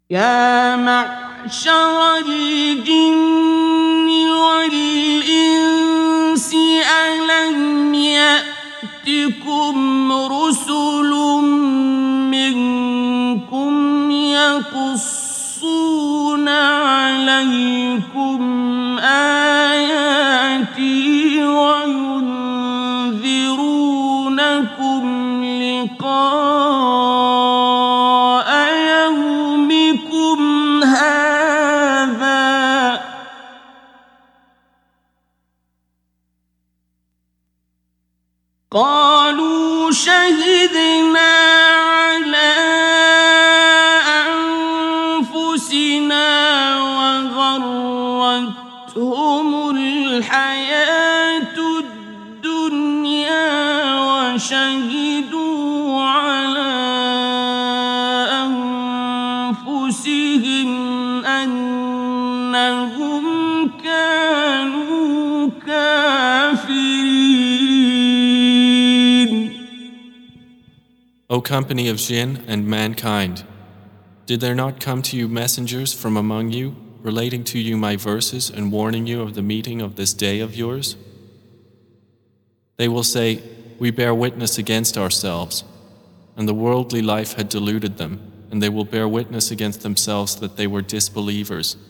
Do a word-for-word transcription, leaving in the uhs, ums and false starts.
يا معشر الجن والإنس ألم يأتكم رسل منكم يقصون عليكم آياتي وينذرونكم لقاء يومكم هذا قالوا شهدنا على أنفسنا وغرتهم الحياة الدنيا وشهدوا على أنفسهم أنهم كانوا كافرين. O company of jinn and mankind, did there not come to you messengers from among you, relating to you my verses and warning you of the meeting of this day of yours? They will say, we bear witness against ourselves, and the worldly life had deluded them, and they will bear witness against themselves that they were disbelievers.